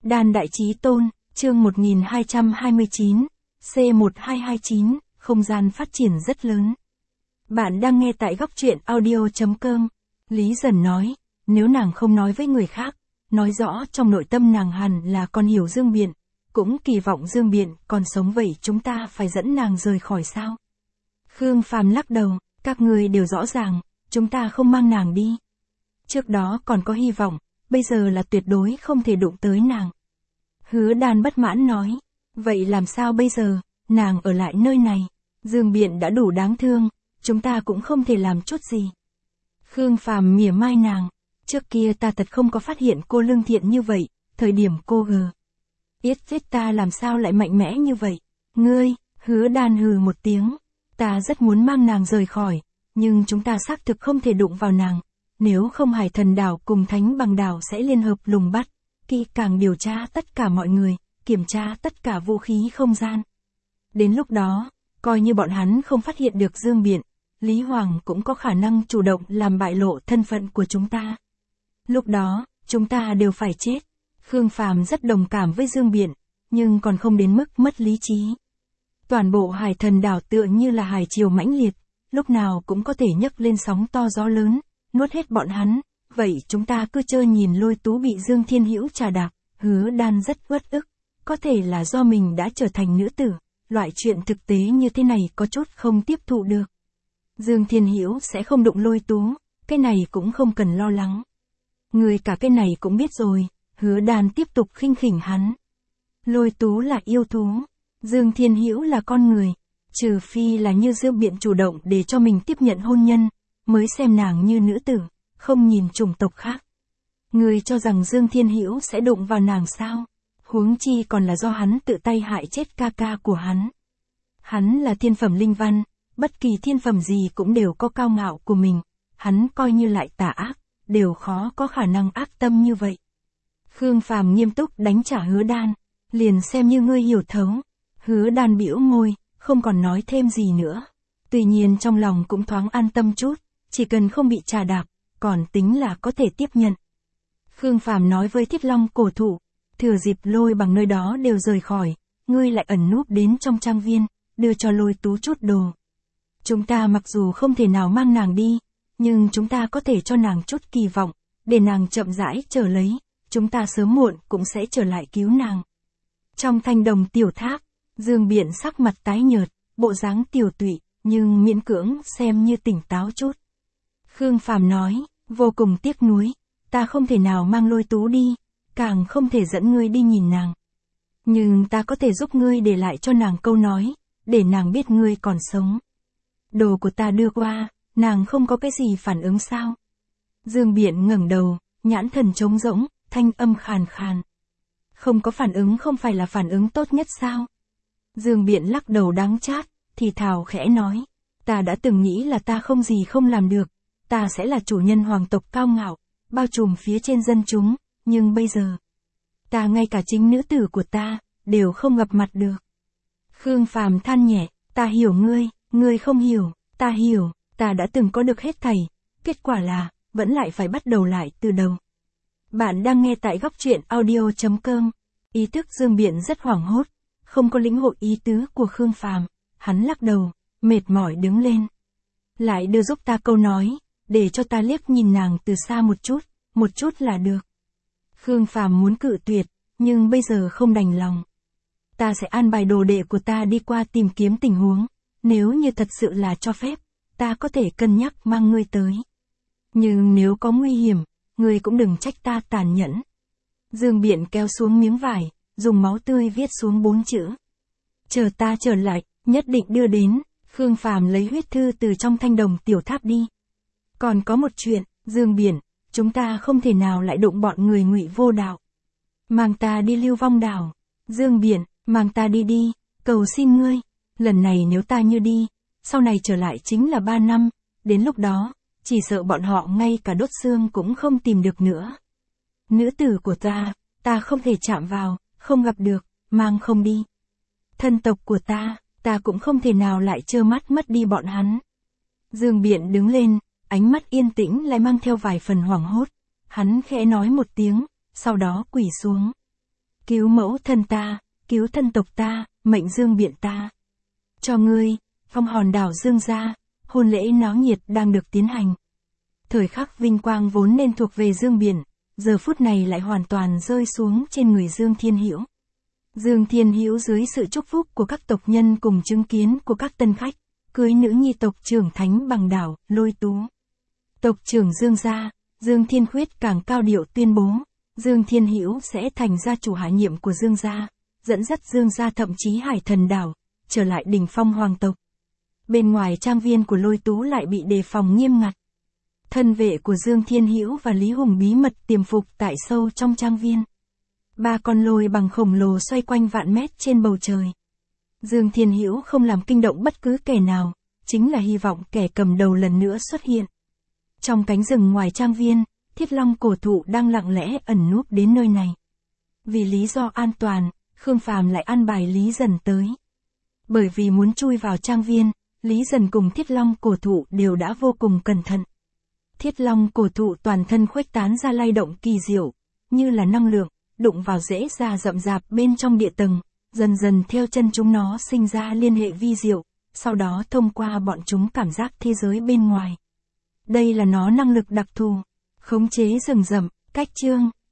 Đan Đại Chí Tôn, chương 1229, C1229, không gian phát triển rất lớn. Bạn đang nghe tại góc truyện audio.com. Lý Dần nói, nếu nàng không nói với người khác, nói rõ trong nội tâm nàng hẳn là còn hiểu Dương Biện, cũng kỳ vọng Dương Biện còn sống, vậy chúng ta phải dẫn nàng rời khỏi sao? Khương Phàm lắc đầu, các người đều rõ ràng, chúng ta không mang nàng đi. Trước đó còn có hy vọng, bây giờ là tuyệt đối không thể đụng tới nàng. Hứa Đan bất mãn nói, vậy làm sao bây giờ, nàng ở lại nơi này, Dương Biện đã đủ đáng thương, chúng ta cũng không thể làm chút gì. Khương Phàm mỉa mai nàng, trước kia ta thật không có phát hiện cô lương thiện như vậy, thời điểm cô yết giết ta làm sao lại mạnh mẽ như vậy. Ngươi, Hứa Đan hừ một tiếng, ta rất muốn mang nàng rời khỏi, nhưng chúng ta xác thực không thể đụng vào nàng. Nếu không Hải Thần Đảo cùng Thánh Bằng Đảo sẽ liên hợp lùng bắt, kỹ càng điều tra tất cả mọi người, kiểm tra tất cả vũ khí không gian. Đến lúc đó, coi như bọn hắn không phát hiện được Dương Biện, Lý Hoàng cũng có khả năng chủ động làm bại lộ thân phận của chúng ta. Lúc đó, chúng ta đều phải chết. Khương Phàm rất đồng cảm với Dương Biện, nhưng còn không đến mức mất lý trí. Toàn bộ Hải Thần Đảo tựa như là hải triều mãnh liệt, lúc nào cũng có thể nhấc lên sóng to gió lớn, nuốt hết bọn hắn, vậy chúng ta cứ trơ nhìn Lôi Tú bị Dương Thiên Hữu trà đạp. Hứa Đan rất uất ức, có thể là do mình đã trở thành nữ tử, loại chuyện thực tế như thế này có chút không tiếp thụ được. Dương Thiên Hữu sẽ không đụng Lôi Tú, cái này cũng không cần lo lắng. Người cả cái này cũng biết rồi, Hứa Đan tiếp tục khinh khỉnh hắn. Lôi Tú là yêu thú, Dương Thiên Hữu là con người, trừ phi là như Dương Biện chủ động để cho mình tiếp nhận hôn nhân, mới xem nàng như nữ tử, không nhìn chủng tộc khác. Người cho rằng Dương Thiên Hữu sẽ đụng vào nàng sao? Huống chi còn là do hắn tự tay hại chết ca ca của hắn. Hắn là thiên phẩm linh văn, bất kỳ thiên phẩm gì cũng đều có cao ngạo của mình, hắn coi như lại tà ác, đều khó có khả năng ác tâm như vậy. Khương Phàm nghiêm túc đánh trả Hứa Đan, liền xem như ngươi hiểu thấu. Hứa Đan bĩu môi, không còn nói thêm gì nữa. Tuy nhiên trong lòng cũng thoáng an tâm chút, chỉ cần không bị trà đạp, còn tính là có thể tiếp nhận. Khương Phàm nói với Thiết Long cổ thụ, thừa dịp Lôi Bằng nơi đó đều rời khỏi, ngươi lại ẩn núp đến trong trang viên, đưa cho Lôi Tú chút đồ. Chúng ta mặc dù không thể nào mang nàng đi, nhưng chúng ta có thể cho nàng chút kỳ vọng, để nàng chậm rãi chờ lấy, chúng ta sớm muộn cũng sẽ trở lại cứu nàng. Trong thanh đồng tiểu tháp, Dương Biện sắc mặt tái nhợt, bộ dáng tiểu tụy, nhưng miễn cưỡng xem như tỉnh táo chút. Khương Phàm nói, vô cùng tiếc nuối, ta không thể nào mang Lôi Tú đi, càng không thể dẫn ngươi đi nhìn nàng. Nhưng ta có thể giúp ngươi để lại cho nàng câu nói, để nàng biết ngươi còn sống. Đồ của ta đưa qua, nàng không có cái gì phản ứng sao? Dương Biện ngẩng đầu, nhãn thần trống rỗng, thanh âm khàn khàn. Không có phản ứng không phải là phản ứng tốt nhất sao? Dương Biện lắc đầu đắng chát, thì thào khẽ nói, ta đã từng nghĩ là ta không gì không làm được, ta sẽ là chủ nhân hoàng tộc cao ngạo, bao trùm phía trên dân chúng, nhưng bây giờ, ta ngay cả chính nữ tử của ta, đều không gặp mặt được. Khương Phàm than nhẹ, ta hiểu ngươi không hiểu, ta hiểu, ta đã từng có được hết thảy, kết quả là, vẫn lại phải bắt đầu lại từ đầu. Bạn đang nghe tại góc truyện audio.com, ý thức Dương Biện rất hoảng hốt, không có lĩnh hội ý tứ của Khương Phàm, hắn lắc đầu, mệt mỏi đứng lên. Lại đưa giúp ta câu nói, để cho ta liếc nhìn nàng từ xa một chút là được. Khương Phàm muốn cự tuyệt, nhưng bây giờ không đành lòng. Ta sẽ an bài đồ đệ của ta đi qua tìm kiếm tình huống, nếu như thật sự là cho phép, ta có thể cân nhắc mang ngươi tới. Nhưng nếu có nguy hiểm, ngươi cũng đừng trách ta tàn nhẫn. Dương Biện kéo xuống miếng vải, dùng máu tươi viết xuống 4 chữ. Chờ ta trở lại, nhất định đưa đến. Khương Phàm lấy huyết thư từ trong thanh đồng tiểu tháp đi. Còn có một chuyện, Dương Biện, chúng ta không thể nào lại đụng bọn người Ngụy Vô Đạo. Mang ta đi Lưu Vong Đảo. Dương Biện, mang ta đi, cầu xin ngươi. Lần này nếu ta như đi, sau này trở lại chính là 3 năm, đến lúc đó, chỉ sợ bọn họ ngay cả đốt xương cũng không tìm được nữa. Nữ tử của ta không thể chạm vào, không gặp được, mang không đi. Thân tộc của ta cũng không thể nào lại trơ mắt mất đi bọn hắn. Dương Biện đứng lên, ánh mắt yên tĩnh lại mang theo vài phần hoảng hốt. Hắn khẽ nói một tiếng, sau đó quỳ xuống. cứu mẫu thân ta, cứu thân tộc ta, mệnh Dương Biện ta. Cho ngươi, phong hòn đảo Dương gia, hôn lễ náo nhiệt đang được tiến hành. Thời khắc vinh quang vốn nên thuộc về Dương Biện, giờ phút này lại hoàn toàn rơi xuống trên người Dương Thiên Hữu. Dương Thiên Hữu dưới sự chúc phúc của các tộc nhân cùng chứng kiến của các tân khách, cưới nữ nhi tộc trưởng thánh bằng đảo, Lôi Tú. Tộc trưởng Dương gia, Dương Thiên Khuyết càng cao điệu tuyên bố, Dương Thiên Hữu sẽ thành gia chủ hạ nhiệm của Dương gia, dẫn dắt Dương gia thậm chí Hải Thần đảo, trở lại đỉnh phong hoàng tộc. Bên ngoài trang viên của Lôi Tú lại bị đề phòng nghiêm ngặt. Thân vệ của Dương Thiên Hữu và Lý Hùng bí mật tiềm phục tại sâu trong trang viên. 3 con lôi bằng khổng lồ xoay quanh vạn mét trên bầu trời. Dương Thiên Hữu không làm kinh động bất cứ kẻ nào, chính là hy vọng kẻ cầm đầu lần nữa xuất hiện. Trong cánh rừng ngoài trang viên, Thiết Long cổ thụ đang lặng lẽ ẩn núp đến nơi này. Vì lý do an toàn, Khương Phàm lại an bài Lý Dần tới. Bởi vì muốn chui vào trang viên, Lý Dần cùng Thiết Long cổ thụ đều đã vô cùng cẩn thận. Thiết Long cổ thụ toàn thân khuếch tán ra lay động kỳ diệu, như là năng lượng, đụng vào rễ già rậm rạp bên trong địa tầng, dần dần theo chân chúng nó sinh ra liên hệ vi diệu, sau đó thông qua bọn chúng cảm giác thế giới bên ngoài. Đây là nó năng lực đặc thù, khống chế rừng rậm, cách chương.